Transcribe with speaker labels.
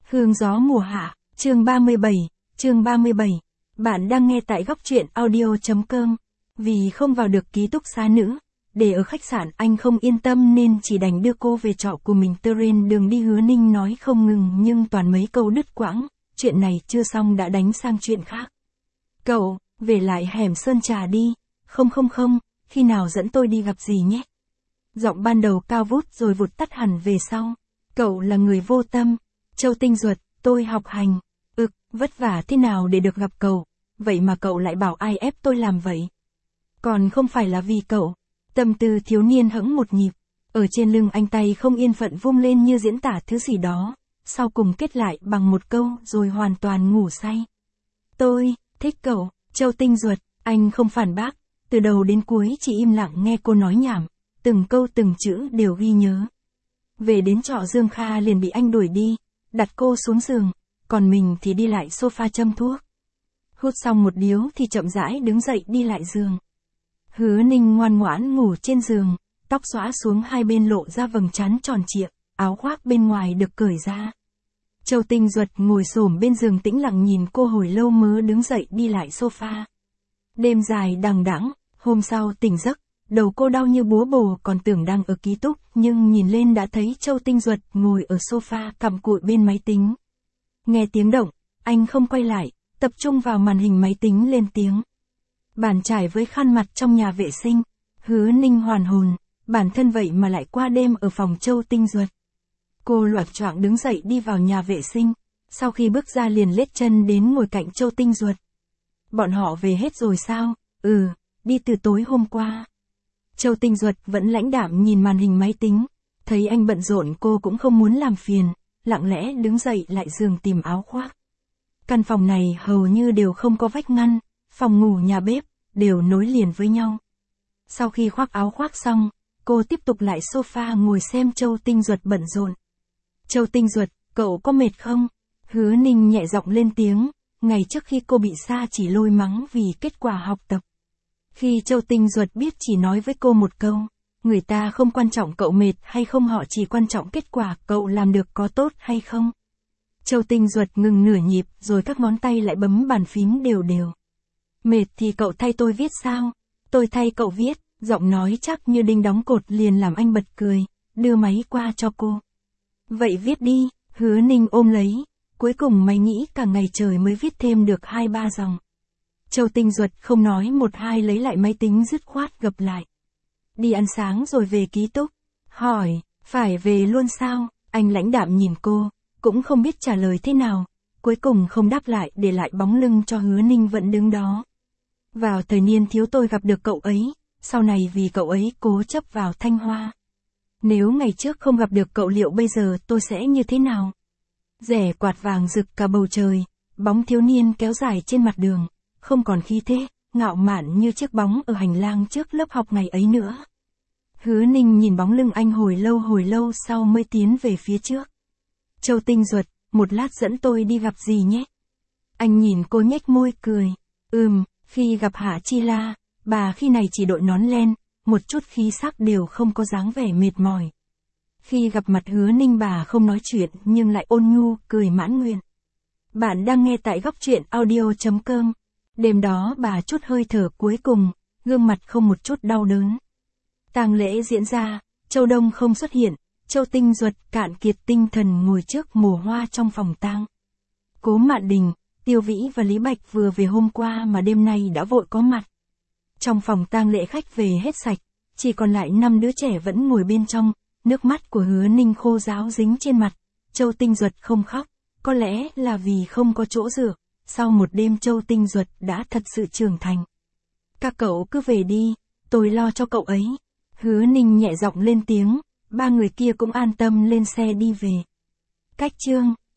Speaker 1: Hương gió mùa hạ, chương 37. Bạn đang nghe tại góc truyện audio.com. Vì không vào được ký túc xá nữ, để ở khách sạn anh không yên tâm nên chỉ đành đưa cô về trọ của mình. Trên đường đi Hứa Ninh nói không ngừng nhưng toàn mấy câu đứt quãng, chuyện này chưa xong đã đánh sang chuyện khác. Cậu, về lại hẻm Sơn Trà đi, không, khi nào dẫn tôi đi gặp gì nhé. Giọng ban đầu cao vút rồi vụt tắt hẳn về sau. Cậu là người vô tâm. Châu Tinh Duật, tôi học hành. Vất vả thế nào để được gặp cậu, vậy mà cậu lại bảo ai ép tôi làm vậy. Còn không phải là vì cậu. Tâm tư thiếu niên hững một nhịp. Ở trên lưng anh tay không yên phận vung lên như diễn tả thứ gì đó, sau cùng kết lại bằng một câu rồi hoàn toàn ngủ say. Tôi thích cậu, Châu Tinh Duật. Anh không phản bác, từ đầu đến cuối chỉ im lặng nghe cô nói nhảm, từng câu từng chữ đều ghi nhớ. Về đến trọ Dương Kha liền bị anh đuổi đi, đặt cô xuống giường, còn mình thì đi lại sofa châm thuốc. Hút xong một điếu thì chậm rãi đứng dậy đi lại giường. Hứa Ninh ngoan ngoãn ngủ trên giường, tóc xõa xuống hai bên lộ ra vầng trán tròn trịa, áo khoác bên ngoài được cởi ra. Châu Tinh Duật ngồi xổm bên giường tĩnh lặng nhìn cô hồi lâu mới đứng dậy đi lại sofa. Đêm dài đằng đẵng, hôm sau tỉnh giấc, đầu cô đau như búa bổ còn tưởng đang ở ký túc, nhưng nhìn lên đã thấy Châu Tinh Duật ngồi ở sofa cặm cụi bên máy tính. Nghe tiếng động, anh không quay lại, tập trung vào màn hình máy tính lên tiếng. Bàn chải với khăn mặt trong nhà vệ sinh. Hứa Ninh hoàn hồn, bản thân vậy mà lại qua đêm ở phòng Châu Tinh Duật. Cô loạng choạng đứng dậy đi vào nhà vệ sinh, sau khi bước ra liền lết chân đến ngồi cạnh Châu Tinh Duật. Bọn họ về hết rồi sao? Đi từ tối hôm qua. Châu Tinh Duật vẫn lãnh đạm nhìn màn hình máy tính, thấy anh bận rộn cô cũng không muốn làm phiền, lặng lẽ đứng dậy lại giường tìm áo khoác. Căn phòng này hầu như đều không có vách ngăn, phòng ngủ nhà bếp, đều nối liền với nhau. Sau khi khoác áo khoác xong, cô tiếp tục lại sofa ngồi xem Châu Tinh Duật bận rộn. Châu Tinh Duật, cậu có mệt không? Hứa Ninh nhẹ giọng lên tiếng, ngày trước khi cô bị Sa chỉ lôi mắng vì kết quả học tập. Khi Châu Tinh Duật biết chỉ nói với cô một câu, người ta không quan trọng cậu mệt hay không, họ chỉ quan trọng kết quả cậu làm được có tốt hay không. Châu Tinh Duật ngừng nửa nhịp rồi các ngón tay lại bấm bàn phím đều đều. Mệt thì cậu thay tôi viết sao? Tôi thay cậu viết, giọng nói chắc như đinh đóng cột liền làm anh bật cười, đưa máy qua cho cô. Vậy viết đi, Hứa Ninh ôm lấy, cuối cùng mày nghĩ cả ngày trời mới viết thêm được 2-3 dòng. Châu Tinh Duật không nói một hai lấy lại máy tính dứt khoát gập lại. Đi ăn sáng rồi về ký túc. Hỏi, phải về luôn sao? Anh lãnh đạm nhìn cô, cũng không biết trả lời thế nào, cuối cùng không đáp lại để lại bóng lưng cho Hứa Ninh vẫn đứng đó. Vào thời niên thiếu tôi gặp được cậu ấy, sau này vì cậu ấy cố chấp vào Thanh Hoa. Nếu ngày trước không gặp được cậu liệu bây giờ tôi sẽ như thế nào? Rẻ quạt vàng rực cả bầu trời, bóng thiếu niên kéo dài trên mặt đường, không còn khí thế, ngạo mạn như chiếc bóng ở hành lang trước lớp học ngày ấy nữa. Hứa Ninh nhìn bóng lưng anh hồi lâu sau mới tiến về phía trước. Châu Tinh Duật, một lát dẫn tôi đi gặp gì nhé? Anh nhìn cô nhếch môi cười. Khi gặp Hạ Chi La, bà khi này chỉ đội nón len, một chút khí sắc đều không có dáng vẻ mệt mỏi. Khi gặp mặt Hứa Ninh bà không nói chuyện nhưng lại ôn nhu, cười mãn nguyện. Bạn đang nghe tại góc truyện audio.com. Đêm đó bà chút hơi thở cuối cùng, gương mặt không một chút đau đớn. Tang lễ diễn ra, Châu Đông không xuất hiện, Châu Tinh Duật cạn kiệt tinh thần ngồi trước mồ hoa trong phòng tang. Cố Mạn Đình, Tiêu Vĩ và Lý Bạch vừa về hôm qua mà đêm nay đã vội có mặt. Trong phòng tang lễ khách về hết sạch, chỉ còn lại 5 đứa trẻ vẫn ngồi bên trong, nước mắt của Hứa Ninh khô ráo dính trên mặt. Châu Tinh Duật không khóc, có lẽ là vì không có chỗ dựa, sau một đêm Châu Tinh Duật đã thật sự trưởng thành. Các cậu cứ về đi, tôi lo cho cậu ấy. Hứa Ninh nhẹ giọng lên tiếng, ba người kia cũng an tâm lên xe đi về. Cách chương